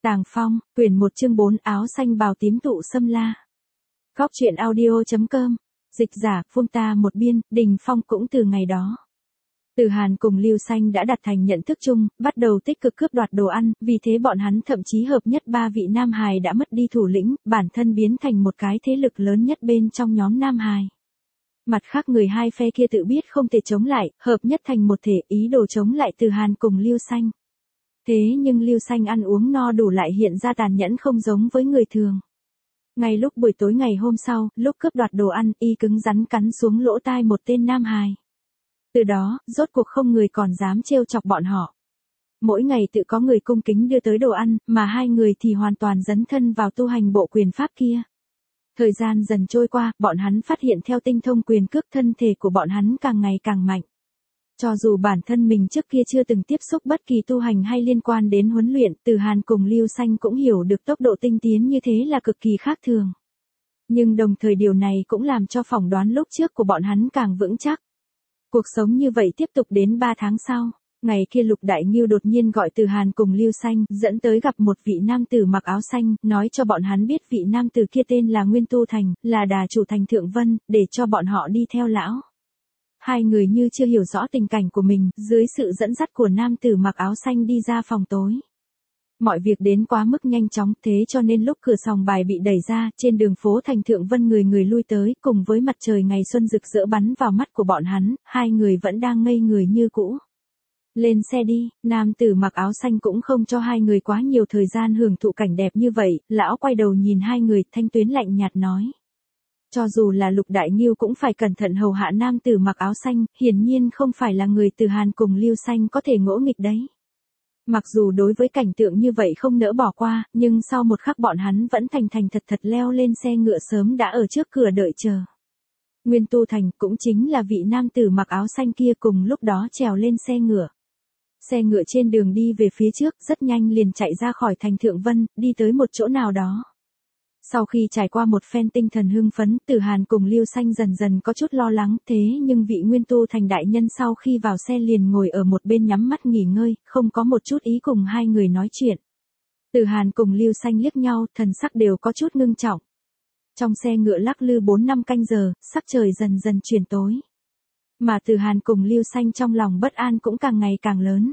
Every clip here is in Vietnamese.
Tàng Phong, quyển 1 chương 4 áo xanh bào tím tụ xâm la. Góc truyện audio.com. Dịch giả, Phương ta một biên, Đình Phong cũng từ ngày đó. Từ Hàn cùng Lưu Xanh đã đặt thành nhận thức chung, bắt đầu tích cực cướp đoạt đồ ăn, vì thế bọn hắn thậm chí hợp nhất 3 vị Nam Hài đã mất đi thủ lĩnh, bản thân biến thành một cái thế lực lớn nhất bên trong nhóm Nam Hài. Mặt khác người hai phe kia tự biết không thể chống lại, hợp nhất thành một thể ý đồ chống lại Từ Hàn cùng Lưu Xanh. Thế nhưng Lưu Xanh ăn uống no đủ lại hiện ra tàn nhẫn không giống với người thường. Ngay lúc buổi tối ngày hôm sau, lúc cướp đoạt đồ ăn, y cứng rắn cắn xuống lỗ tai một tên Nam Hài. Từ đó, rốt cuộc không người còn dám trêu chọc bọn họ. Mỗi ngày tự có người cung kính đưa tới đồ ăn, mà hai người thì hoàn toàn dấn thân vào tu hành bộ quyền pháp kia. Thời gian dần trôi qua, bọn hắn phát hiện theo tinh thông quyền cước thân thể của bọn hắn càng ngày càng mạnh. Cho dù bản thân mình trước kia chưa từng tiếp xúc bất kỳ tu hành hay liên quan đến huấn luyện, Từ Hàn cùng Lưu Xanh cũng hiểu được tốc độ tinh tiến như thế là cực kỳ khác thường. Nhưng đồng thời điều này cũng làm cho phỏng đoán lúc trước của bọn hắn càng vững chắc. Cuộc sống như vậy tiếp tục đến 3 tháng sau. Ngày kia Lục Đại Ngưu đột nhiên gọi Từ Hàn cùng Lưu Xanh, dẫn tới gặp một vị nam tử mặc áo xanh, nói cho bọn hắn biết vị nam tử kia tên là Nguyên Tu Thành, là đà chủ thành Thượng Vân, để cho bọn họ đi theo lão. Hai người như chưa hiểu rõ tình cảnh của mình, dưới sự dẫn dắt của nam tử mặc áo xanh đi ra phòng tối. Mọi việc đến quá mức nhanh chóng, thế cho nên lúc cửa sòng bài bị đẩy ra, trên đường phố thành Thượng Vân người người lui tới, cùng với mặt trời ngày xuân rực rỡ bắn vào mắt của bọn hắn, hai người vẫn đang ngây người như cũ. Lên xe đi, nam tử mặc áo xanh cũng không cho hai người quá nhiều thời gian hưởng thụ cảnh đẹp như vậy, lão quay đầu nhìn hai người, thanh tuyến lạnh nhạt nói. Cho dù là Lục Đại Ngưu cũng phải cẩn thận hầu hạ nam tử mặc áo xanh, hiển nhiên không phải là người Từ Hàn cùng Lưu Xanh có thể ngỗ nghịch đấy. Mặc dù đối với cảnh tượng như vậy không nỡ bỏ qua, nhưng sau một khắc bọn hắn vẫn thành thật leo lên xe ngựa sớm đã ở trước cửa đợi chờ. Nguyên Tu Thành cũng chính là vị nam tử mặc áo xanh kia cùng lúc đó trèo lên xe ngựa. Xe ngựa trên đường đi về phía trước rất nhanh liền chạy ra khỏi thành Thượng Vân, đi tới một chỗ nào đó. Sau khi trải qua một phen tinh thần hưng phấn, Từ Hàn cùng Lưu Xanh dần dần có chút lo lắng, thế nhưng vị Nguyên Tu Thành đại nhân sau khi vào xe liền ngồi ở một bên nhắm mắt nghỉ ngơi, không có một chút ý cùng hai người nói chuyện. Từ Hàn cùng Lưu Xanh liếc nhau, thần sắc đều có chút ngưng trọng. Trong xe ngựa lắc lư 4-5 canh giờ, sắc trời dần dần chuyển tối. Mà Từ Hàn cùng Lưu Xanh trong lòng bất an cũng càng ngày càng lớn.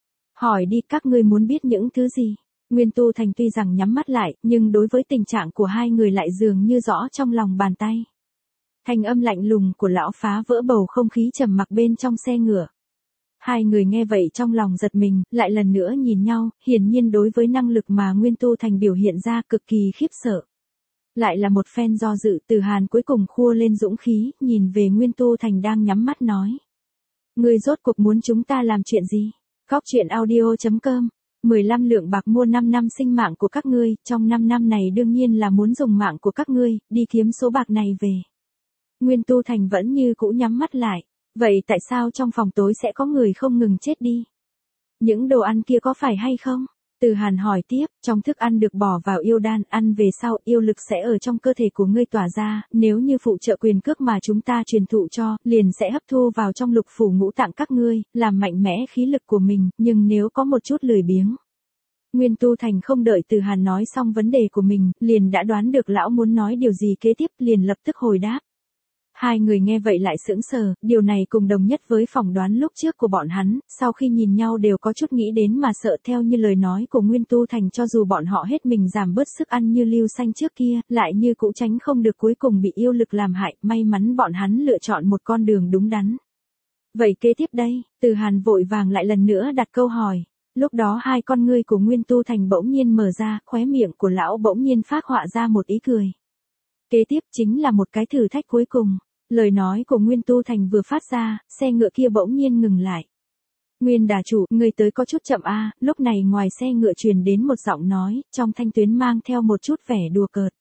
Hỏi đi, các ngươi muốn biết những thứ gì? Nguyên Tu Thành tuy rằng nhắm mắt lại, nhưng đối với tình trạng của hai người lại dường như rõ trong lòng bàn tay. Thanh âm lạnh lùng của lão phá vỡ bầu không khí trầm mặc bên trong xe ngựa. Hai người nghe vậy trong lòng giật mình, lại lần nữa nhìn nhau, hiển nhiên đối với năng lực mà Nguyên Tu Thành biểu hiện ra cực kỳ khiếp sợ. Lại là một phen do dự, Từ Hàn cuối cùng khua lên dũng khí, nhìn về Nguyên Tu Thành đang nhắm mắt nói. Ngươi rốt cuộc muốn chúng ta làm chuyện gì? Góc truyện audio.com. 15 lượng bạc mua 5 năm sinh mạng của các ngươi, trong 5 năm này đương nhiên là muốn dùng mạng của các ngươi, đi kiếm số bạc này về. Nguyên Tu Thành vẫn như cũ nhắm mắt lại. Vậy tại sao trong phòng tối sẽ có người không ngừng chết đi? Những đồ ăn kia có phải hay không? Từ Hàn hỏi tiếp, trong thức ăn được bỏ vào yêu đan, ăn về sau, yêu lực sẽ ở trong cơ thể của ngươi tỏa ra, nếu như phụ trợ quyền cước mà chúng ta truyền thụ cho, liền sẽ hấp thu vào trong lục phủ ngũ tạng các ngươi, làm mạnh mẽ khí lực của mình, nhưng nếu có một chút lười biếng. Nguyên Tu Thành không đợi Từ Hàn nói xong vấn đề của mình, liền đã đoán được lão muốn nói điều gì kế tiếp, liền lập tức hồi đáp. Hai người nghe vậy lại sững sờ, điều này cùng đồng nhất với phỏng đoán lúc trước của bọn hắn, sau khi nhìn nhau đều có chút nghĩ đến mà sợ theo như lời nói của Nguyên Tu Thành cho dù bọn họ hết mình giảm bớt sức ăn như Lưu Xanh trước kia, lại như cũ tránh không được cuối cùng bị yêu lực làm hại, may mắn bọn hắn lựa chọn một con đường đúng đắn. Vậy kế tiếp đây, Từ Hàn vội vàng lại lần nữa đặt câu hỏi. Lúc đó hai con ngươi của Nguyên Tu Thành bỗng nhiên mở ra, khóe miệng của lão bỗng nhiên phác họa ra một ý cười. Kế tiếp chính là một cái thử thách cuối cùng. Lời nói của Nguyên Tu Thành vừa phát ra, xe ngựa kia bỗng nhiên ngừng lại. Nguyên đà chủ, người tới có chút chậm a. Lúc này ngoài xe ngựa truyền đến một giọng nói, trong thanh tuyến mang theo một chút vẻ đùa cợt.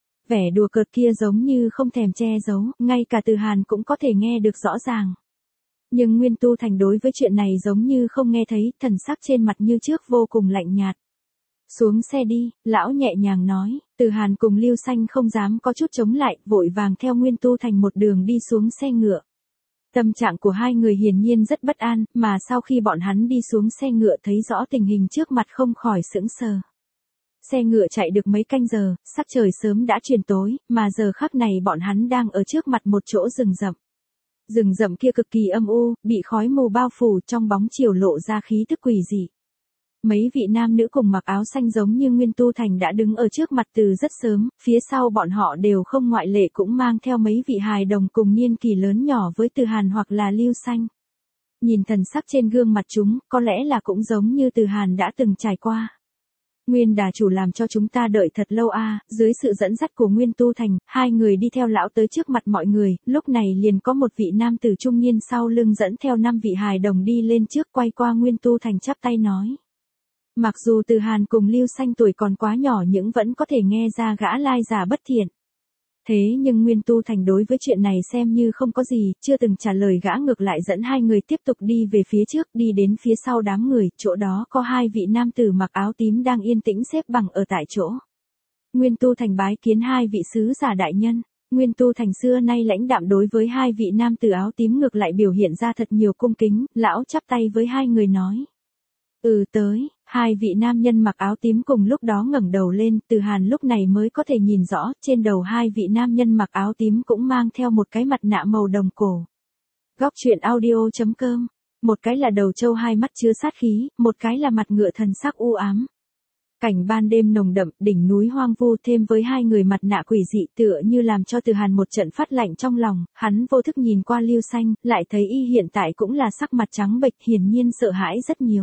Vẻ đùa cợt kia giống như không thèm che giấu, ngay cả Từ Hàn cũng có thể nghe được rõ ràng. Nhưng Nguyên Tu Thành đối với chuyện này giống như không nghe thấy, thần sắc trên mặt như trước vô cùng lạnh nhạt. Xuống xe đi, lão nhẹ nhàng nói, Từ Hàn cùng Lưu Xanh không dám có chút chống lại, vội vàng theo Nguyên Tu Thành một đường đi xuống xe ngựa. Tâm trạng của hai người hiển nhiên rất bất an, mà sau khi bọn hắn đi xuống xe ngựa thấy rõ tình hình trước mặt không khỏi sững sờ. Xe ngựa chạy được mấy canh giờ, sắc trời sớm đã chuyển tối, mà giờ khắc này bọn hắn đang ở trước mặt một chỗ rừng rậm. Rừng rậm kia cực kỳ âm u, bị khói mù bao phủ, trong bóng chiều lộ ra khí tức quỷ dị. Mấy vị nam nữ cùng mặc áo xanh giống như Nguyên Tu Thành đã đứng ở trước mặt từ rất sớm, phía sau bọn họ đều không ngoại lệ cũng mang theo mấy vị hài đồng cùng niên kỳ lớn nhỏ với Từ Hàn hoặc là Lưu Xanh. Nhìn thần sắc trên gương mặt chúng, có lẽ là cũng giống như Từ Hàn đã từng trải qua. Nguyên đà chủ làm cho chúng ta đợi thật lâu dưới sự dẫn dắt của Nguyên Tu Thành, hai người đi theo lão tới trước mặt mọi người, lúc này liền có một vị nam tử trung niên sau lưng dẫn theo 5 vị hài đồng đi lên trước, quay qua Nguyên Tu Thành chắp tay nói. Mặc dù Từ Hàn cùng Lưu Xanh tuổi còn quá nhỏ nhưng vẫn có thể nghe ra gã lai giả bất thiện. Thế nhưng Nguyên Tu Thành đối với chuyện này xem như không có gì, chưa từng trả lời gã, ngược lại dẫn hai người tiếp tục đi về phía trước, đi đến phía sau đám người, chỗ đó có hai vị nam tử mặc áo tím đang yên tĩnh xếp bằng ở tại chỗ. Nguyên Tu Thành bái kiến hai vị sứ giả đại nhân. Nguyên Tu Thành xưa nay lãnh đạm, đối với hai vị nam tử áo tím ngược lại biểu hiện ra thật nhiều cung kính, lão chắp tay với hai người nói. Tới, hai vị nam nhân mặc áo tím cùng lúc đó ngẩng đầu lên, Từ Hàn lúc này mới có thể nhìn rõ, trên đầu hai vị nam nhân mặc áo tím cũng mang theo một cái mặt nạ màu đồng cổ. Góc truyện audio.com, một cái là đầu trâu hai mắt chứa sát khí, một cái là mặt ngựa thần sắc u ám. Cảnh ban đêm nồng đậm, đỉnh núi hoang vu thêm với hai người mặt nạ quỷ dị tựa như làm cho Từ Hàn một trận phát lạnh trong lòng, hắn vô thức nhìn qua Lưu Xanh, lại thấy y hiện tại cũng là sắc mặt trắng bệch, hiển nhiên sợ hãi rất nhiều.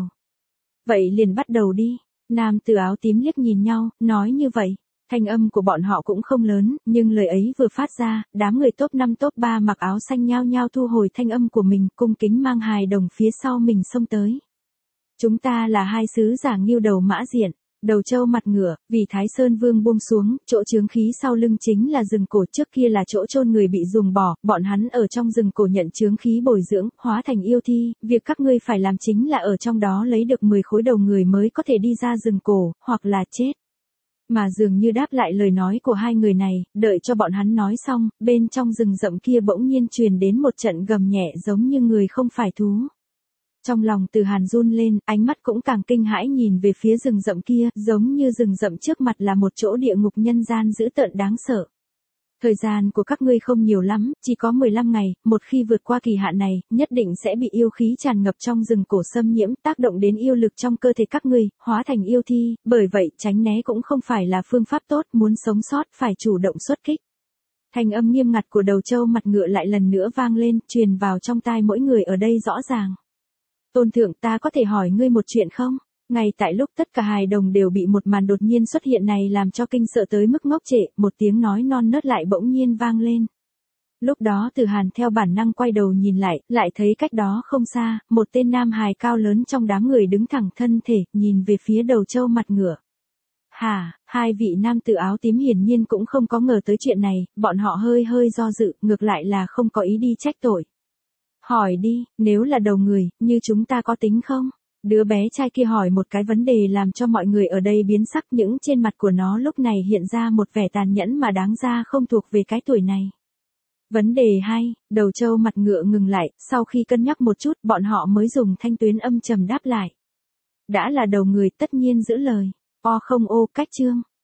Vậy liền bắt đầu đi. Nam tử áo tím liếc nhìn nhau, nói như vậy. Thanh âm của bọn họ cũng không lớn, nhưng lời ấy vừa phát ra, đám người top 5 top 3 mặc áo xanh nhao nhao thu hồi thanh âm của mình, cung kính mang hài đồng phía sau mình xông tới. Chúng ta là hai sứ giả Ngưu Đầu Mã Diện, đầu trâu mặt ngựa, vì Thái Sơn Vương buông xuống, chỗ chướng khí sau lưng chính là rừng cổ, trước kia là chỗ chôn người bị dùng bỏ, bọn hắn ở trong rừng cổ nhận chướng khí bồi dưỡng, hóa thành yêu thi, việc các ngươi phải làm chính là ở trong đó lấy được 10 khối đầu người mới có thể đi ra rừng cổ, hoặc là chết. Mà dường như đáp lại lời nói của hai người này, đợi cho bọn hắn nói xong, bên trong rừng rậm kia bỗng nhiên truyền đến một trận gầm nhẹ giống như người không phải thú. Trong lòng Từ Hàn run lên, ánh mắt cũng càng kinh hãi nhìn về phía rừng rậm kia, giống như rừng rậm trước mặt là một chỗ địa ngục nhân gian dữ tợn đáng sợ. Thời gian của các ngươi không nhiều lắm, chỉ có 15 ngày, một khi vượt qua kỳ hạn này, nhất định sẽ bị yêu khí tràn ngập trong rừng cổ xâm nhiễm, tác động đến yêu lực trong cơ thể các ngươi, hóa thành yêu thi, bởi vậy tránh né cũng không phải là phương pháp tốt, muốn sống sót phải chủ động xuất kích. Thanh âm nghiêm ngặt của đầu trâu mặt ngựa lại lần nữa vang lên, truyền vào trong tai mỗi người ở đây rõ ràng. Tôn thượng, ta có thể hỏi ngươi một chuyện không? Ngay tại lúc tất cả hài đồng đều bị một màn đột nhiên xuất hiện này làm cho kinh sợ tới mức ngốc trệ, một tiếng nói non nớt lại bỗng nhiên vang lên. Lúc đó Từ Hàn theo bản năng quay đầu nhìn lại thấy cách đó không xa, một tên nam hài cao lớn trong đám người đứng thẳng thân thể, nhìn về phía đầu trâu mặt ngựa. Hai vị nam tử áo tím hiển nhiên cũng không có ngờ tới chuyện này, bọn họ hơi do dự, ngược lại là không có ý đi trách tội. Hỏi đi, nếu là đầu người, như chúng ta có tính không? Đứa bé trai kia hỏi một cái vấn đề làm cho mọi người ở đây biến sắc, những trên mặt của nó lúc này hiện ra một vẻ tàn nhẫn mà đáng ra không thuộc về cái tuổi này. Vấn đề hay, đầu trâu mặt ngựa ngừng lại, sau khi cân nhắc một chút bọn họ mới dùng thanh tuyến âm trầm đáp lại. Đã là đầu người tất nhiên giữ lời. Cách chương.